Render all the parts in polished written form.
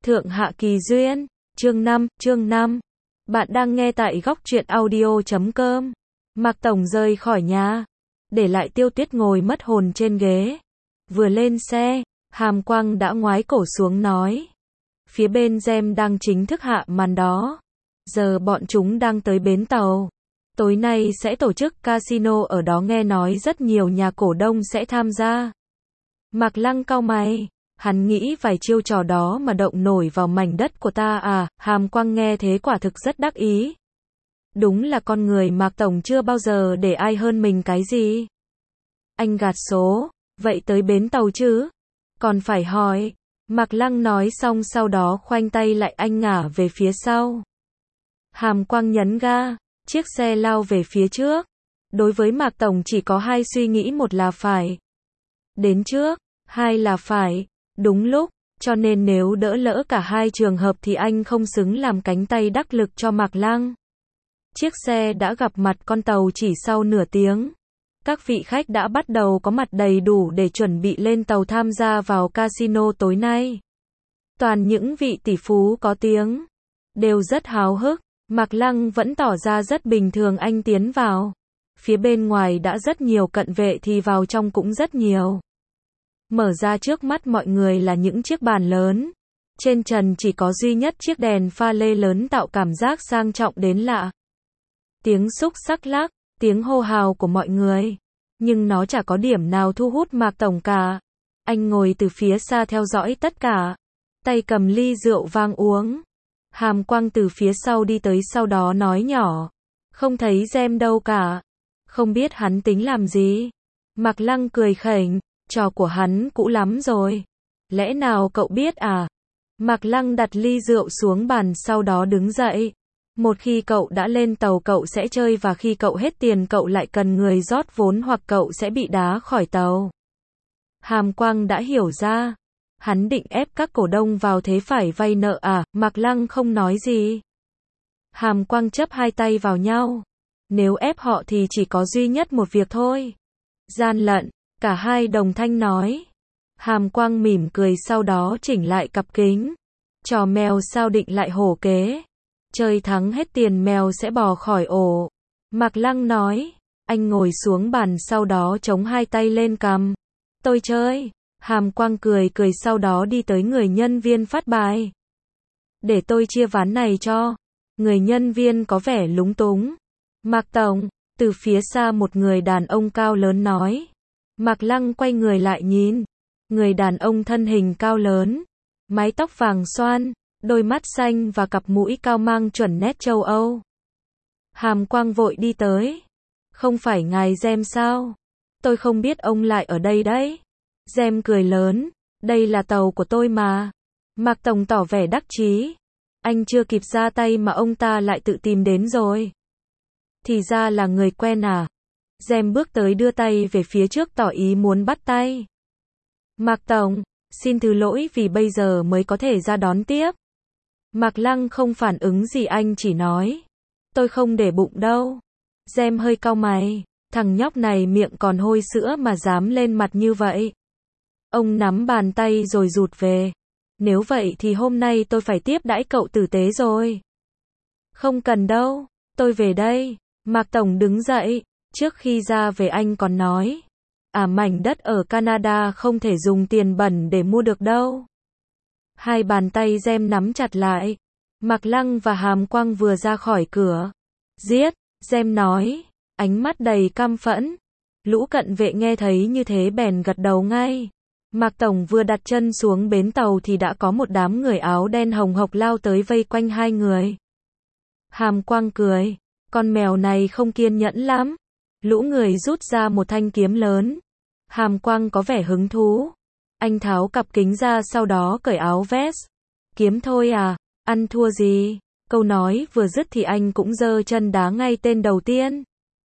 Thượng Hạ Kỳ Duyên, chương 5. Bạn đang nghe tại góc truyện audio.com. Mạc Tổng rời khỏi nhà, để lại Tiêu Tuyết ngồi mất hồn trên ghế. Vừa lên xe, Hàm Quang đã ngoái cổ xuống nói. Phía bên Gem đang chính thức hạ màn đó. Giờ bọn chúng đang tới bến tàu. Tối nay sẽ tổ chức casino ở đó, nghe nói rất nhiều nhà cổ đông sẽ tham gia. Mạc Lăng cau mày. Hắn nghĩ vài chiêu trò đó mà động nổi vào mảnh đất của ta à? Hàm Quang nghe thế quả thực rất đắc ý. Đúng là con người Mạc Tổng chưa bao giờ để ai hơn mình cái gì. Anh gạt số, vậy tới bến tàu chứ? Còn phải hỏi. Mạc Lăng nói xong sau đó khoanh tay lại, anh ngả về phía sau. Hàm Quang nhấn ga, chiếc xe lao về phía trước. Đối với Mạc Tổng chỉ có hai suy nghĩ, một là phải đến trước, hai là phải đúng lúc, cho nên nếu đỡ lỡ cả hai trường hợp thì anh không xứng làm cánh tay đắc lực cho Mạc Lăng. Chiếc xe đã gặp mặt con tàu chỉ sau nửa tiếng. Các vị khách đã bắt đầu có mặt đầy đủ để chuẩn bị lên tàu tham gia vào casino tối nay. Toàn những vị tỷ phú có tiếng, đều rất háo hức. Mạc Lăng vẫn tỏ ra rất bình thường. Anh tiến vào. Phía bên ngoài đã rất nhiều cận vệ thì vào trong cũng rất nhiều. Mở ra trước mắt mọi người là những chiếc bàn lớn. Trên trần chỉ có duy nhất chiếc đèn pha lê lớn tạo cảm giác sang trọng đến lạ. Tiếng xúc xắc lắc, tiếng hô hào của mọi người. Nhưng nó chả có điểm nào thu hút Mạc Tổng cả. Anh ngồi từ phía xa theo dõi tất cả. Tay cầm ly rượu vang uống. Hàm Quang từ phía sau đi tới, sau đó nói nhỏ. Không thấy Gem đâu cả. Không biết hắn tính làm gì. Mạc Lăng cười khẩy. Trò của hắn cũ lắm rồi. Lẽ nào cậu biết à? Mạc Lăng đặt ly rượu xuống bàn, sau đó đứng dậy. Một khi cậu đã lên tàu cậu sẽ chơi, và khi cậu hết tiền cậu lại cần người rót vốn, hoặc cậu sẽ bị đá khỏi tàu. Hàm Quang đã hiểu ra. Hắn định ép các cổ đông vào thế phải vay nợ à? Mạc Lăng không nói gì. Hàm Quang chấp hai tay vào nhau. Nếu ép họ thì chỉ có duy nhất một việc thôi. Gian lận. Cả hai đồng thanh nói. Hàm Quang mỉm cười, sau đó chỉnh lại cặp kính. Trò mèo sao định lại hổ kế. Chơi thắng hết tiền mèo sẽ bò khỏi ổ. Mạc Lăng nói. Anh ngồi xuống bàn, sau đó chống hai tay lên cằm. Tôi chơi. Hàm Quang cười cười, sau đó đi tới người nhân viên phát bài. Để tôi chia ván này cho. Người nhân viên có vẻ lúng túng. Mạc Tổng. Từ phía xa một người đàn ông cao lớn nói. Mạc Lăng quay người lại nhìn. Người đàn ông thân hình cao lớn, mái tóc vàng xoăn, đôi mắt xanh và cặp mũi cao mang chuẩn nét châu Âu. Hàm Quang vội đi tới. Không phải ngài Gem sao? Tôi không biết ông lại ở đây đấy. Gem cười lớn. Đây là tàu của tôi mà. Mạc Tổng tỏ vẻ đắc chí. Anh chưa kịp ra tay mà ông ta lại tự tìm đến rồi. Thì ra là người quen à? Gem bước tới, đưa tay về phía trước tỏ ý muốn bắt tay. Mạc Tổng, xin thứ lỗi vì bây giờ mới có thể ra đón tiếp. Mạc Lăng không phản ứng gì, anh chỉ nói. Tôi không để bụng đâu. Gem hơi cau mày. Thằng nhóc này miệng còn hôi sữa mà dám lên mặt như vậy. Ông nắm bàn tay rồi rụt về. Nếu vậy thì hôm nay tôi phải tiếp đãi cậu tử tế rồi. Không cần đâu, tôi về đây. Mạc Tổng đứng dậy. Trước khi ra về anh còn nói. Mảnh đất ở Canada không thể dùng tiền bẩn để mua được đâu. Hai bàn tay Gem nắm chặt lại. Mạc Lăng và Hàm Quang vừa ra khỏi cửa. Giết, Gem nói. Ánh mắt đầy căm phẫn. Lũ cận vệ nghe thấy như thế bèn gật đầu ngay. Mạc Tổng vừa đặt chân xuống bến tàu thì đã có một đám người áo đen hồng hộc lao tới vây quanh hai người. Hàm Quang cười. Con mèo này không kiên nhẫn lắm. Lũ người rút ra một thanh kiếm lớn. Hàm Quang có vẻ hứng thú. Anh tháo cặp kính ra, sau đó cởi áo vest. Kiếm thôi à? Ăn thua gì? Câu nói vừa dứt thì anh cũng giơ chân đá ngay tên đầu tiên.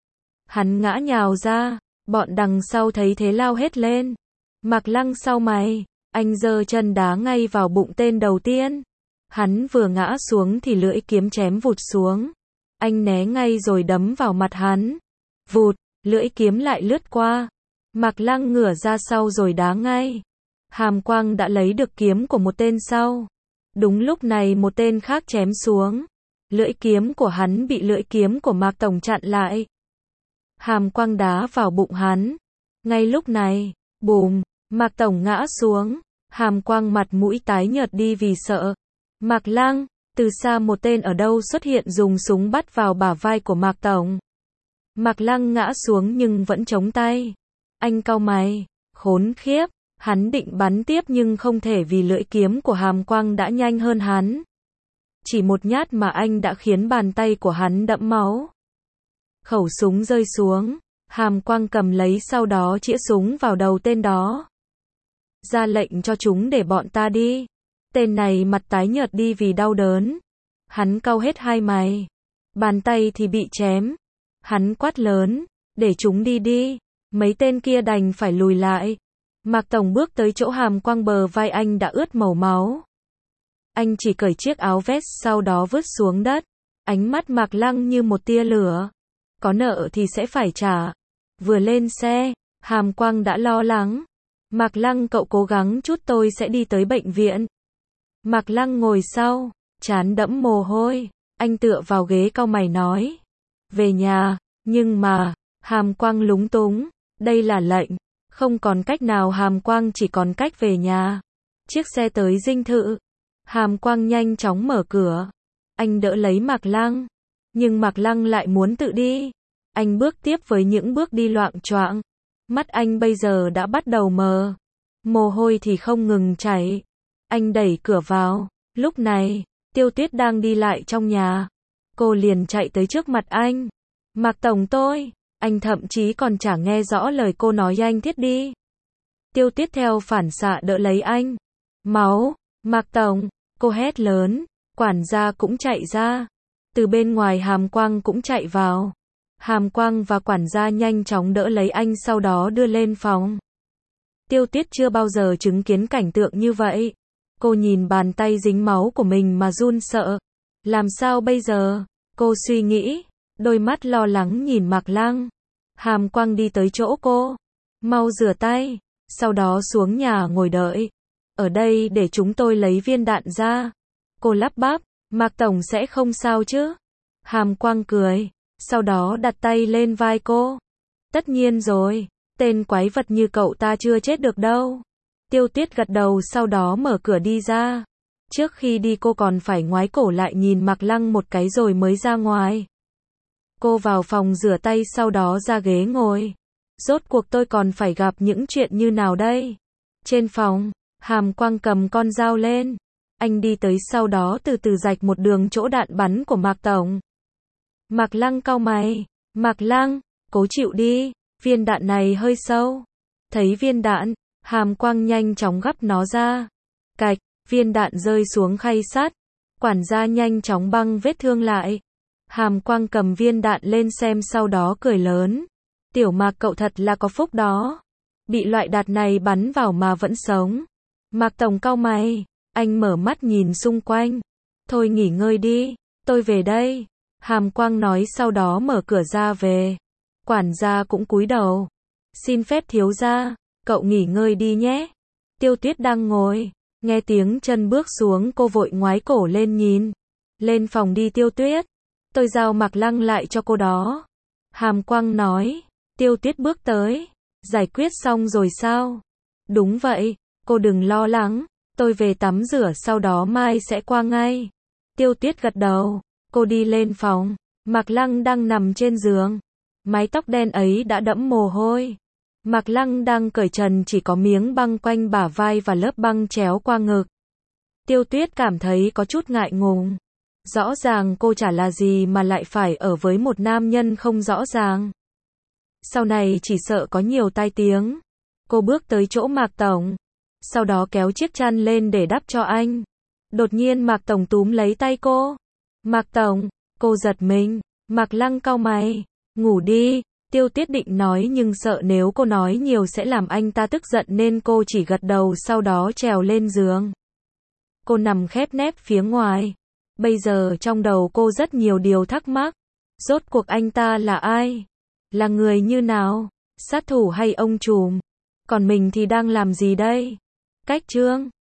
Hắn ngã nhào ra. Bọn đằng sau thấy thế lao hết lên. Mạc Lăng sau mày. Anh giơ chân đá ngay vào bụng tên đầu tiên. Hắn vừa ngã xuống thì lưỡi kiếm chém vụt xuống. Anh né ngay rồi đấm vào mặt hắn. Vụt, lưỡi kiếm lại lướt qua. Mạc Lăng ngửa ra sau rồi đá ngay. Hàm Quang đã lấy được kiếm của một tên sau. Đúng lúc này một tên khác chém xuống. Lưỡi kiếm của hắn bị lưỡi kiếm của Mạc Tổng chặn lại. Hàm quang đá vào bụng hắn. Ngay lúc này, bùm, Mạc Tổng ngã xuống. Hàm quang mặt mũi tái nhợt đi vì sợ. Mạc Lăng, từ xa một tên ở đâu xuất hiện dùng súng bắt vào bả vai của Mạc Tổng. Mạc Lăng ngã xuống nhưng vẫn chống tay. Anh cau mày, khốn khiếp, hắn định bắn tiếp nhưng không thể vì lưỡi kiếm của Hàm quang đã nhanh hơn hắn. Chỉ một nhát mà anh đã khiến bàn tay của hắn đẫm máu. Khẩu súng rơi xuống, Hàm quang cầm lấy sau đó chĩa súng vào đầu tên đó. Ra lệnh cho chúng để bọn ta đi. Tên này mặt tái nhợt đi vì đau đớn. Hắn cau hết hai mày. Bàn tay thì bị chém. Hắn quát lớn, để chúng đi đi. Mấy tên kia đành phải lùi lại. Mạc Tổng bước tới chỗ Hàm quang, bờ vai anh đã ướt màu máu. Anh chỉ cởi chiếc áo vest sau đó vứt xuống đất. Ánh mắt Mạc Lăng như một tia lửa. Có nợ thì sẽ phải trả. Vừa lên xe, Hàm quang đã lo lắng. Mạc Lăng, cậu cố gắng chút, tôi sẽ đi tới bệnh viện. Mạc Lăng ngồi sau, trán đẫm mồ hôi. Anh tựa vào ghế cau mày nói. Về nhà, nhưng mà, Hàm quang lúng túng. Đây là lệnh. Không còn cách nào, Hàm quang chỉ còn cách về nhà. Chiếc xe tới dinh thự. Hàm quang nhanh chóng mở cửa. Anh đỡ lấy Mạc Lăng. Nhưng Mạc Lăng lại muốn tự đi. Anh bước tiếp với những bước đi loạng choạng. Mắt anh bây giờ đã bắt đầu mờ. Mồ hôi thì không ngừng chảy. Anh đẩy cửa vào. Lúc này, Tiêu Tuyết đang đi lại trong nhà. Cô liền chạy tới trước mặt anh. Mạc Tổng tôi. Anh thậm chí còn chả nghe rõ lời cô nói, anh thiết đi. Tiêu Tuyết theo phản xạ đỡ lấy anh. Máu, Mạc Tổng, cô hét lớn. Quản gia cũng chạy ra. Từ bên ngoài Hàm quang cũng chạy vào. Hàm quang và quản gia nhanh chóng đỡ lấy anh, sau đó đưa lên phòng. Tiêu Tuyết chưa bao giờ chứng kiến cảnh tượng như vậy. Cô nhìn bàn tay dính máu của mình mà run sợ. Làm sao bây giờ? Cô suy nghĩ. Đôi mắt lo lắng nhìn Mạc Lăng. Hàm quang đi tới chỗ cô. Mau rửa tay. Sau đó xuống nhà ngồi đợi. Ở đây để chúng tôi lấy viên đạn ra. Cô lắp bắp. Mạc Tổng sẽ không sao chứ? Hàm quang cười. Sau đó đặt tay lên vai cô. Tất nhiên rồi. Tên quái vật như cậu ta chưa chết được đâu. Tiêu Tuyết gật đầu, sau đó mở cửa đi ra. Trước khi đi cô còn phải ngoái cổ lại nhìn Mạc Lăng một cái rồi mới ra ngoài. Cô vào phòng rửa tay, sau đó ra ghế ngồi. Rốt cuộc tôi còn phải gặp những chuyện như nào đây? Trên phòng, Hàm quang cầm con dao lên. Anh đi tới, sau đó từ từ rạch một đường chỗ đạn bắn của Mạc Tổng. Mạc Lăng cau mày. Mạc Lăng, cố chịu đi. Viên đạn này hơi sâu. Thấy viên đạn, Hàm quang nhanh chóng gắp nó ra. Cạch, viên đạn rơi xuống khay sắt. Quản gia nhanh chóng băng vết thương lại. Hàm quang cầm viên đạn lên xem, sau đó cười lớn. Tiểu Mạc, cậu thật là có phúc đó. Bị loại đạn này bắn vào mà vẫn sống. Mạc Tổng cau mày. Anh mở mắt nhìn xung quanh. Thôi nghỉ ngơi đi. Tôi về đây. Hàm quang nói, sau đó mở cửa ra về. Quản gia cũng cúi đầu. Xin phép thiếu gia. Cậu nghỉ ngơi đi nhé. Tiêu Tuyết đang ngồi. Nghe tiếng chân bước xuống, cô vội ngoái cổ lên nhìn. Lên phòng đi Tiêu Tuyết. Tôi giao Mạc Lăng lại cho cô đó. Hàm quang nói. Tiêu Tuyết bước tới. Giải quyết xong rồi sao? Đúng vậy. Cô đừng lo lắng. Tôi về tắm rửa, sau đó mai sẽ qua ngay. Tiêu Tuyết gật đầu. Cô đi lên phòng. Mạc Lăng đang nằm trên giường. Mái tóc đen ấy đã đẫm mồ hôi. Mạc Lăng đang cởi trần, chỉ có miếng băng quanh bả vai và lớp băng chéo qua ngực. Tiêu Tuyết cảm thấy có chút ngại ngùng. Rõ ràng cô chả là gì mà lại phải ở với một nam nhân không rõ ràng. Sau này chỉ sợ có nhiều tai tiếng. Cô bước tới chỗ Mạc Tổng. Sau đó kéo chiếc chăn lên để đắp cho anh. Đột nhiên Mạc Tổng túm lấy tay cô. Mạc Tổng, cô giật mình. Mạc Lăng cau mày. Ngủ đi. Tiêu Tuyết định nói nhưng sợ nếu cô nói nhiều sẽ làm anh ta tức giận nên cô chỉ gật đầu, sau đó trèo lên giường. Cô nằm khép nép phía ngoài. Bây giờ trong đầu cô rất nhiều điều thắc mắc. Rốt cuộc anh ta là ai? Là người như nào? Sát thủ hay ông trùm? Còn mình thì đang làm gì đây? Cách chương